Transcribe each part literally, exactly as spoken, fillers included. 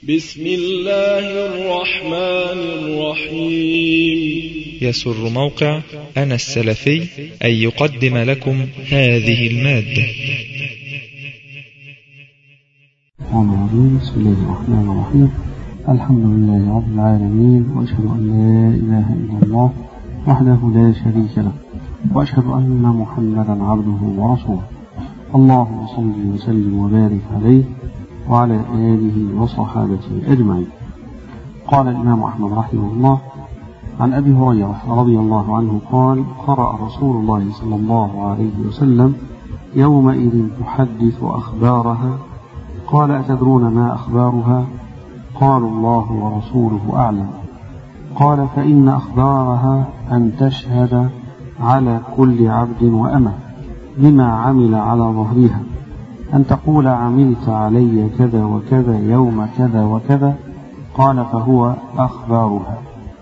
بسم الله الرحمن الرحيم. يسر موقع أنا السلفي أن يقدم لكم هذه المادة. بسم الله الرحمن الرحيم. الحمد لله رب العالمين، وأشهد أن لا إله إلا الله وحده لا شريك له، وأشهد أن محمدا عبده ورسوله. اللهم صل وسلم وبارك عليه وعلى آله وصحابته أجمعين. قال الإمام أحمد رحمه الله عن أبي هريرة رضي الله عنه قال: قرأ رسول الله صلى الله عليه وسلم: يومئذ تحدث أخبارها. قال: أتدرون ما أخبارها؟ قالوا: الله ورسوله أعلم. قال: فإن أخبارها أن تشهد على كل عبد وأمة بما عمل على ظهرها، أن تقول: عملت علي كذا وكذا يوم كذا وكذا. قال: فهو أخبارها.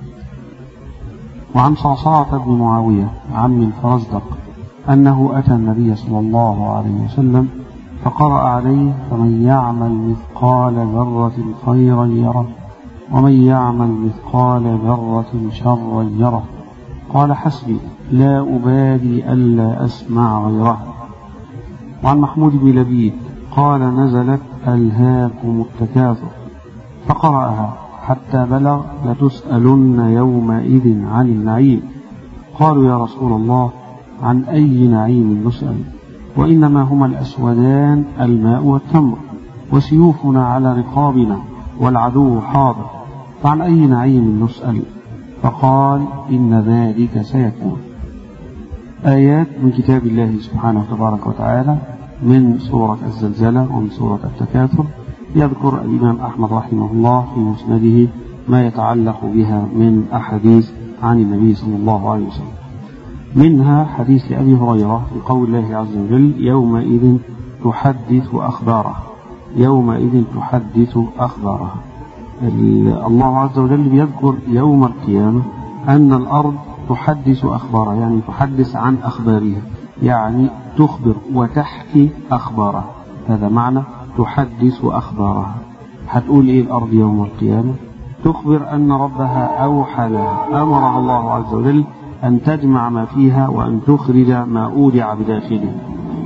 وعن صعصعة بن معاوية عم الفرزدق أنه أتى النبي صلى الله عليه وسلم فقرأ عليه: فمن يعمل مثقال ذرة خيرا يره، ومن يعمل مثقال ذرة شرا يره. قال: حسبي، لا أبالي ألا أسمع غيره. وعن محمود بن لبيد قال: نزلت ألهاكم التكاثر، فقرأها حتى بلغ: لتسألن يومئذ عن النعيم. قالوا: يا رسول الله، عن أي نعيم نسأل؟ وإنما هما الأسودان الماء والتمر، وسيوفنا على رقابنا والعدو حاضر، فعن أي نعيم نسأل؟ فقال: إن ذلك سيكون. آيات من كتاب الله سبحانه وتبارك وتعالى من سورة الزلزلة ومن سورة التكاثر. يذكر الإمام أحمد رحمه الله في مسنده ما يتعلق بها من أحاديث عن النبي صلى الله عليه وسلم، منها حديث أبي هريرة في قول الله عز وجل: يومئذ تحدث أخبارها. يومئذ تحدث أخبارها. الله عز وجل يذكر يوم القيامة أن الأرض تحدث أخبارها، يعني تحدث عن أخبارها، يعني تخبر وتحكي أخبارها. هذا معنى تحدث أخبارها. هتقول إيه الأرض يوم القيامة؟ تخبر أن ربها أوحى لها، أمرها الله عز وجل أن تجمع ما فيها وأن تخرج ما أودع بداخله.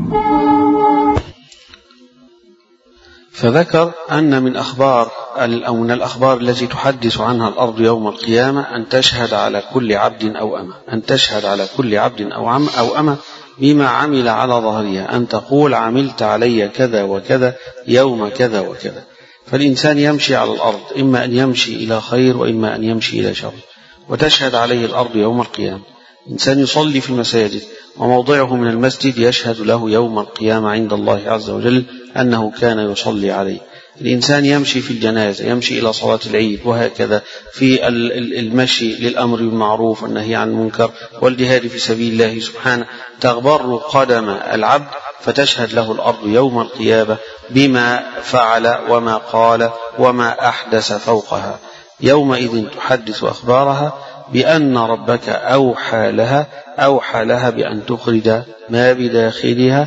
فذكر أن من أخبار أو من الأخبار التي تحدث عنها الأرض يوم القيامة أن تشهد على كل عبد أو أمة، أن تشهد على كل عبد أو عم أو أمة بما عمل على ظهرها، أن تقول: عملت علي كذا وكذا يوم كذا وكذا. فالإنسان يمشي على الأرض، إما أن يمشي إلى خير وإما أن يمشي إلى شر، وتشهد عليه الأرض يوم القيامة. إنسان يصلي في المساجد وموضعه من المسجد يشهد له يوم القيامة عند الله عز وجل أنه كان يصلي عليه. الإنسان يمشي في الجنازة، يمشي إلى صلاة العيد، وهكذا في المشي للأمر بالمعروف والنهي عن المنكر والجهاد في سبيل الله سبحانه، تغبر قدم العبد فتشهد له الأرض يوم القيامة بما فعل وما قال وما أحدث فوقها. يومئذ تحدث أخبارها بأن ربك أوحى لها، أوحى لها بأن تخرج ما بداخلها.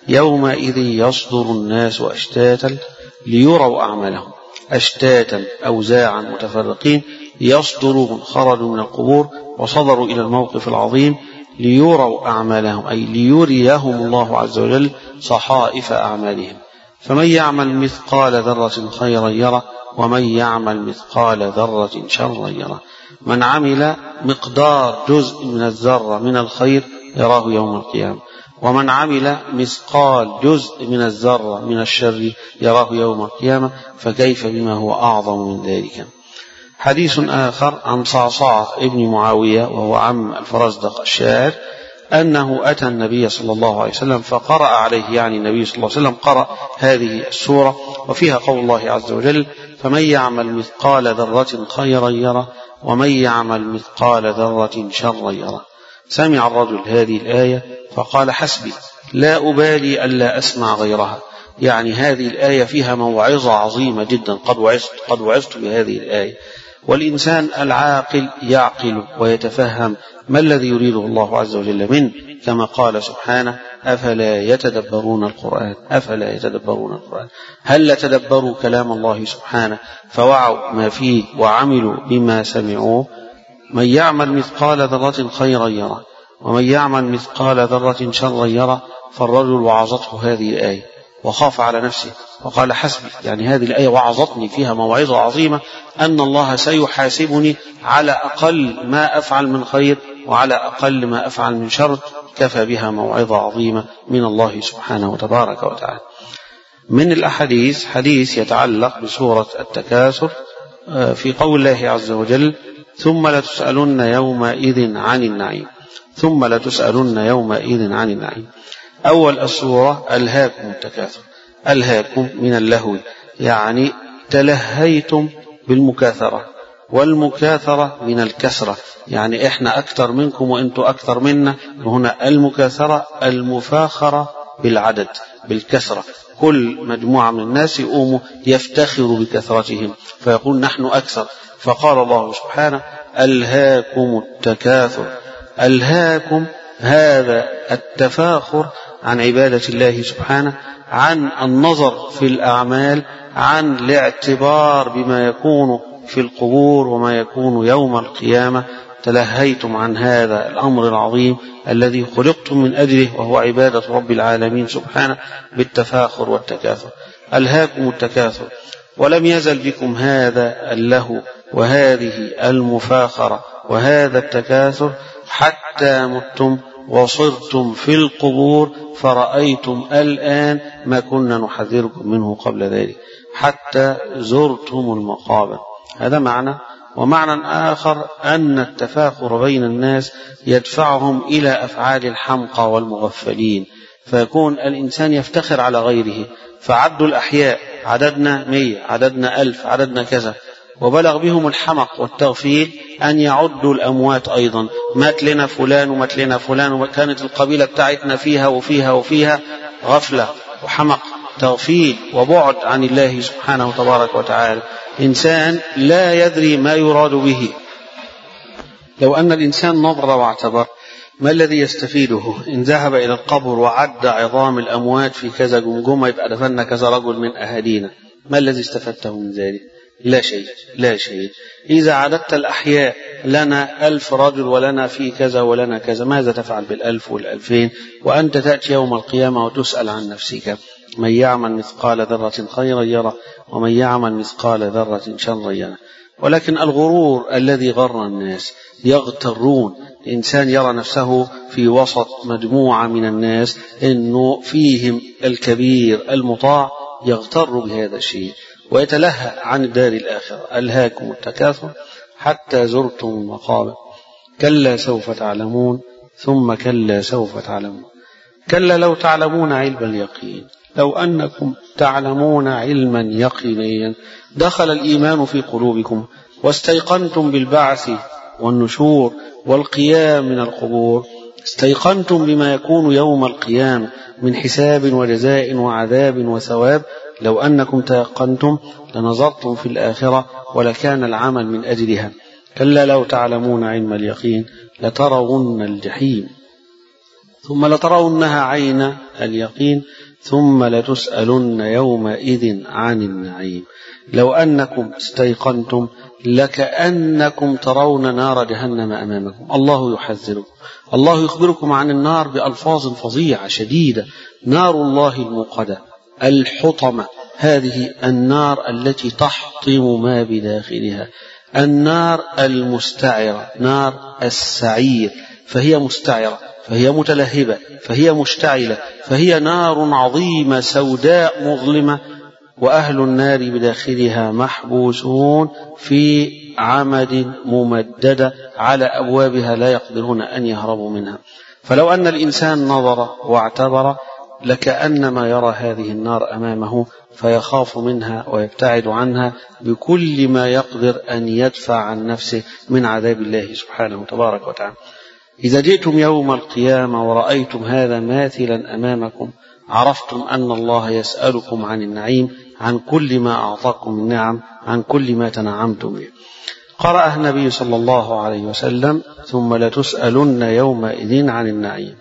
يومئذ يصدر الناس أشتاتا ليروا أعمالهم، أشتاتا أوزاعا متفرقين، يصدرون، خرجوا من القبور وصدروا إلى الموقف العظيم ليروا أعمالهم، أي ليريهم الله عز وجل صحائف أعمالهم. فمن يعمل مثقال ذرة خيرا يره، ومن يعمل مثقال ذرة شرا يره. من عمل مقدار جزء من الذرة من الخير يراه يوم القيامة، ومن عمل مثقال جزء من الذرة من الشر يراه يوم القيامة، فكيف بما هو أعظم من ذلك. حديث آخر عن صعصعة ابن معاوية وهو عم الفرزدق الشاعر أنه أتى النبي صلى الله عليه وسلم فقرأ عليه، يعني النبي صلى الله عليه وسلم قرأ هذه السورة وفيها قول الله عز وجل: فمن يعمل مثقال ذرة خيرا يره، ومن يعمل مثقال ذرة شرا يره. سمع الرجل هذه الآية فقال: حسبي، لا أبالي ألا أسمع غيرها. يعني هذه الآية فيها موعظة عظيمة جدا، قد وعظت قد وعظت بهذه الآية. والإنسان العاقل يعقل ويتفهم ما الذي يريده الله عز وجل منه، كما قال سبحانه: أفلا يتدبرون القرآن أفلا يتدبرون القرآن هل تدبروا كلام الله سبحانه فوعوا ما فيه وعملوا بما سمعوه. من يعمل مثقال ذرة خيرا يره ومن يعمل مثقال ذرة شرا يره. فالرجل وعظته هذه الآية وخاف على نفسه وقال حسبي، يعني هذه الآية وعظتني فيها موعظة عظيمة أن الله سيحاسبني على أقل ما أفعل من خير وعلى أقل ما أفعل من شر، كفى بها موعظة عظيمة من الله سبحانه وتبارك وتعالى. من الأحاديث حديث يتعلق بسورة التكاثر في قول الله عز وجل ثم لتسألن يومئذ عن النعيم ثم لتسألن يومئذ عن النعيم. أول السورة ألهاكم التكاثر، ألهاكم من اللهو، يعني تلهيتم بالمكاثرة، والمكاثرة من الكثرة، يعني إحنا أكثر منكم وإنتوا أكثر منا. هنا المكاثرة المفاخرة بالعدد بالكثرة، كل مجموعة من الناس يقوموا يفتخر بكثرتهم فيقول نحن أكثر. فقال الله سبحانه ألهاكم التكاثر. ألهاكم هذا التفاخر عن عبادة الله سبحانه، عن النظر في الأعمال، عن الاعتبار بما يكون في القبور وما يكون يوم القيامة. تلهيتم عن هذا الأمر العظيم الذي خلقتم من أجله وهو عبادة رب العالمين سبحانه بالتفاخر والتكاثر. ألهاكم التكاثر. ولم يزل بكم هذا اللهو وهذه المفاخرة وهذا التكاثر حتى متم وصرتم في القبور فرأيتم الآن ما كنا نحذركم منه قبل ذلك، حتى زرتم المقابر. هذا معنى. ومعنى آخر أن التفاخر بين الناس يدفعهم إلى أفعال الحمقى والمغفلين، فيكون الإنسان يفتخر على غيره. فعدوا الأحياء، عددنا مية، عددنا ألف، عددنا كذا، وبلغ بهم الحمق والتغفيل أن يعدوا الأموات أيضا. مات لنا فلان ومات لنا فلان وكانت القبيلة بتاعتنا فيها وفيها وفيها. غفلة وحمق، تغفيل وبعد عن الله سبحانه وتبارك وتعالى. إنسان لا يدري ما يراد به. لو أن الإنسان نظر واعتبر ما الذي يستفيده إن ذهب إلى القبر وعد عظام الأموات في كذا جمجمة يبقى دفن كذا رجل من أهالينا؟ ما الذي استفدته من ذلك؟ لا شيء، لا شيء. إذا عددت الأحياء لنا ألف رجل ولنا في كذا ولنا كذا، ماذا تفعل بالألف والألفين وأنت تأتي يوم القيامة وتسأل عن نفسك؟ من يعمل مثقال ذرة خيرا يره ومن يعمل مثقال ذرة شرا يره. ولكن الغرور الذي غر الناس، يغترون. الإنسان يرى نفسه في وسط مجموعة من الناس إنه فيهم الكبير المطاع، يغتر بهذا الشيء ويتلهى عن الدار الآخرة. ألهاكم التكاثر حتى زرتم المقابر. كلا سوف تعلمون ثم كلا سوف تعلمون. كلا لو تعلمون علم اليقين، لو أنكم تعلمون علما يقينيا دخل الإيمان في قلوبكم واستيقنتم بالبعث والنشور والقيام من القبور، استيقنتم بما يكون يوم القيامة من حساب وجزاء وعذاب وثواب. لو أنكم تيقنتم لنظرتم في الآخرة ولكان العمل من أجلها. كلا لو تعلمون علم اليقين لترون الجحيم ثم لترونها عين اليقين ثم لتسألن يومئذ عن النعيم. لو أنكم استيقنتم لكأنكم ترون نار جهنم أمامكم. الله يحذركم، الله يخبركم عن النار بألفاظ فظيعة شديدة. نار الله الموقدة الحطمة، هذه النار التي تحطم ما بداخلها. النار المستعرة، نار السعير، فهي مستعرة، فهي متلهبة، فهي مشتعلة، فهي نار عظيمة سوداء مظلمة، وأهل النار بداخلها محبوسون في عمد ممددة على أبوابها لا يقدرون أن يهربوا منها. فلو أن الإنسان نظر واعتبر لكأنما يرى هذه النار أمامه فيخاف منها ويبتعد عنها بكل ما يقدر أن يدفع عن نفسه من عذاب الله سبحانه وتبارك وتعالى. إذا جئتم يوم القيامة ورأيتم هذا ماثلا أمامكم عرفتم أن الله يسألكم عن النعيم، عن كل ما أعطاكم من نعم، عن كل ما تنعمتم به. قرأ النبي صلى الله عليه وسلم ثم لتسألن يومئذ عن النعيم،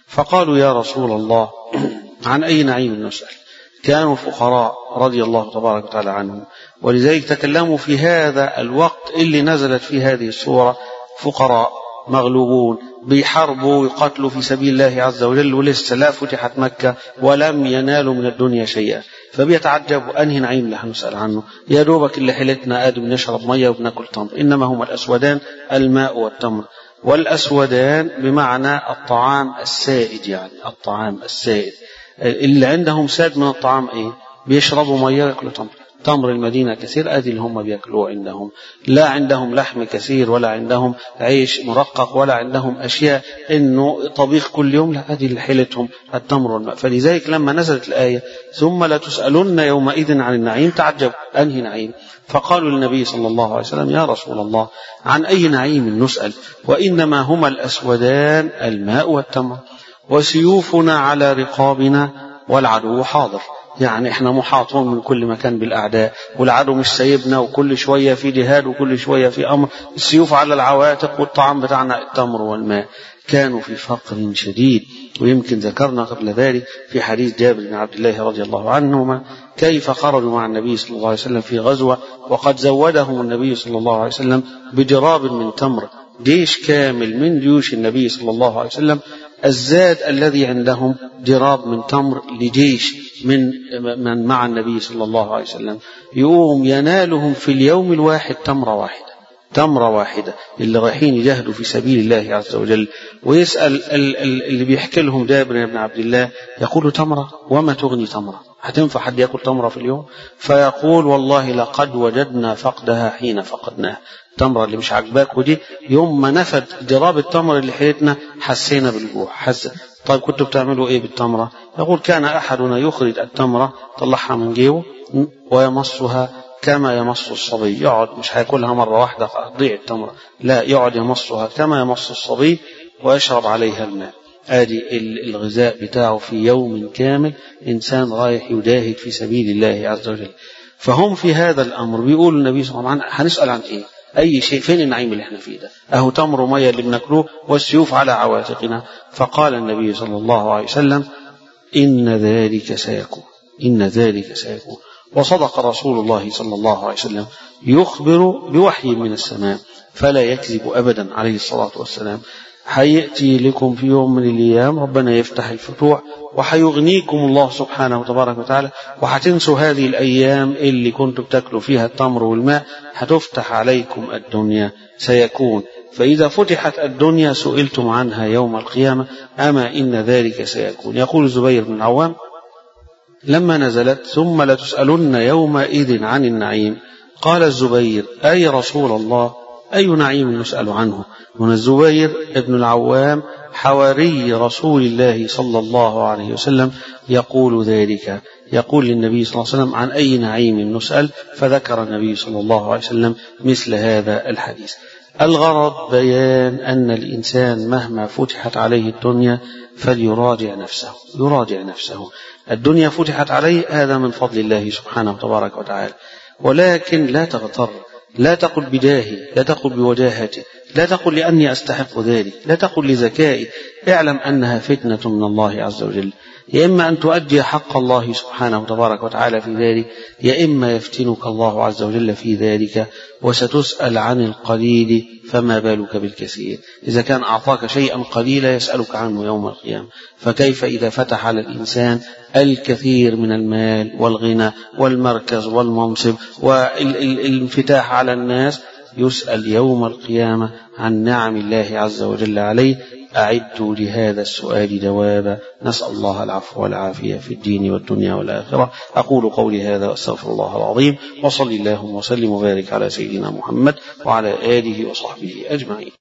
فقالوا يا رسول الله عن أي نعيم نسأل؟ كانوا فقراء رضي الله تبارك وتعالى عنهم، ولذلك تكلموا في هذا الوقت اللي نزلت في هذه السورة، فقراء مغلوبون بيحاربوا ويقاتلوا في سبيل الله عز وجل، ولسه لا فتحت مكة ولم ينالوا من الدنيا شيئا، فبيتعجبوا أنهي نعيم اللي هنسأل عنه؟ يا دوبك اللي حيلتنا آدم نشرب مية وبناكل تمر، إنما هما الأسودان الماء والتمر. والأسودان بمعنى الطعام السائد، يعني الطعام السائد اللي عندهم ساد من الطعام إيه؟ بيشربوا مية ويأكلوا تمر. تمر المدينة كثير، أدي اللي هم بيأكلوه عندهم، لا عندهم لحم كثير ولا عندهم عيش مرقق ولا عندهم أشياء إنه طبيخ كل يوم، لا أدي اللي حيلتهم التمر والماء. فلذلك لما نزلت الآية ثم لا تسألن يومئذ عن النعيم تعجب أنهي نعيم؟ فقالوا للنبي صلى الله عليه وسلم يا رسول الله عن أي نعيم نسأل؟ وإنما هما الأسودان الماء والتمر، وسيوفنا على رقابنا والعدو حاضر. يعني احنا محاطون من كل مكان بالأعداء، والعدو مش سايبنا، وكل شوية في جهاد وكل شوية في أمر، السيوف على العواتق، والطعام بتاعنا التمر والماء. كانوا في فقر شديد، ويمكن ذكرنا قبل ذلك في حديث جابر بن عبد الله رضي الله عنهما كيف خرجوا مع النبي صلى الله عليه وسلم في غزوة، وقد زودهم النبي صلى الله عليه وسلم بدراب من تمر، جيش كامل من جيوش النبي صلى الله عليه وسلم، الزاد الذي عندهم دراب من تمر لجيش من من مع النبي صلى الله عليه وسلم، يقوم ينالهم في اليوم الواحد تمرة واحدة، تمرة واحدة اللي رايحين يجاهدوا في سبيل الله عز وجل. ويسأل اللي بيحكي لهم جابر بن عبد الله، يقول تمرة وما تغني تمرة؟ هتنفع حد يأكل تمرة في اليوم؟ فيقول والله لقد وجدنا فقدها حين فقدناها. التمرة اللي مش عجباك ودي يوم ما نفد دراب التمر اللي حيلتنا حسينا بالجوع. حس طيب كنتوا بتعملوا ايه بالتمرة؟ يقول كان أحدنا يخرج التمرة طلعها من جيبه ويمصها كما يمص الصبي، يقعد مش هياكلها مرة واحدة تضيع التمرة، لا يقعد يمصها كما يمص الصبي ويشرب عليها الماء. ادي الغذاء بتاعه في يوم كامل، انسان رايح يجاهد في سبيل الله عز وجل. فهم في هذا الامر بيقول النبي صلى الله عليه وسلم هنسأل عن ايه؟ اي شيء؟ فين النعيم اللي احنا فيه ده؟ اهو تمر وميه اللي بناكلوه والسيوف على عواتقنا. فقال النبي صلى الله عليه وسلم ان ذلك سيكون، ان ذلك سيكون. وصدق رسول الله صلى الله عليه وسلم يخبر بوحي من السماء فلا يكذب أبدا عليه الصلاة والسلام. حيأتي لكم في يوم من الأيام ربنا يفتح الفتوح وحيغنيكم الله سبحانه وتبارك وتعالى، وحتنسوا هذه الأيام اللي كنتم بتاكلوا فيها التمر والماء، هتفتح عليكم الدنيا. سيكون فإذا فتحت الدنيا سئلتم عنها يوم القيامة أما إن ذلك سيكون. يقول الزبير بن العوام لما نزلت ثم لتسألن يومئذ عن النعيم، قال الزبير أي رسول الله أي نعيم نسأل عنه؟ من الزبير بن العوام حواري رسول الله صلى الله عليه وسلم يقول ذلك، يقول للنبي صلى الله عليه وسلم عن أي نعيم نسأل؟ فذكر النبي صلى الله عليه وسلم مثل هذا الحديث. الغرض بيان أن الإنسان مهما فتحت عليه الدنيا فليراجع نفسه، يراجع نفسه. الدنيا فتحت عليه هذا من فضل الله سبحانه وتبارك وتعالى، ولكن لا تغتر، لا تقل بجاهي، لا تقل بوجاهتي، لا تقل لأني أستحق ذلك، لا تقل لذكائي. اعلم أنها فتنة من الله عز وجل، يا إما أن تؤدي حق الله سبحانه وتبارك وتعالى في ذلك، يا إما يفتنك الله عز وجل في ذلك وستسأل عن القليل فما بالك بالكثير. إذا كان أعطاك شيئا قليلا يسألك عنه يوم القيامة، فكيف إذا فتح على الإنسان الكثير من المال والغنى والمركز والمنصب والانفتاح على الناس، يسأل يوم القيامة عن نعم الله عز وجل عليه. أعدوا لهذا السؤال جوابا، نسأل الله العفو والعافية في الدين والدنيا والآخرة. أقول قولي هذا وأستغفر الله العظيم، وصلي اللهم وسلم وبارك على سيدنا محمد وعلى آله وصحبه أجمعين.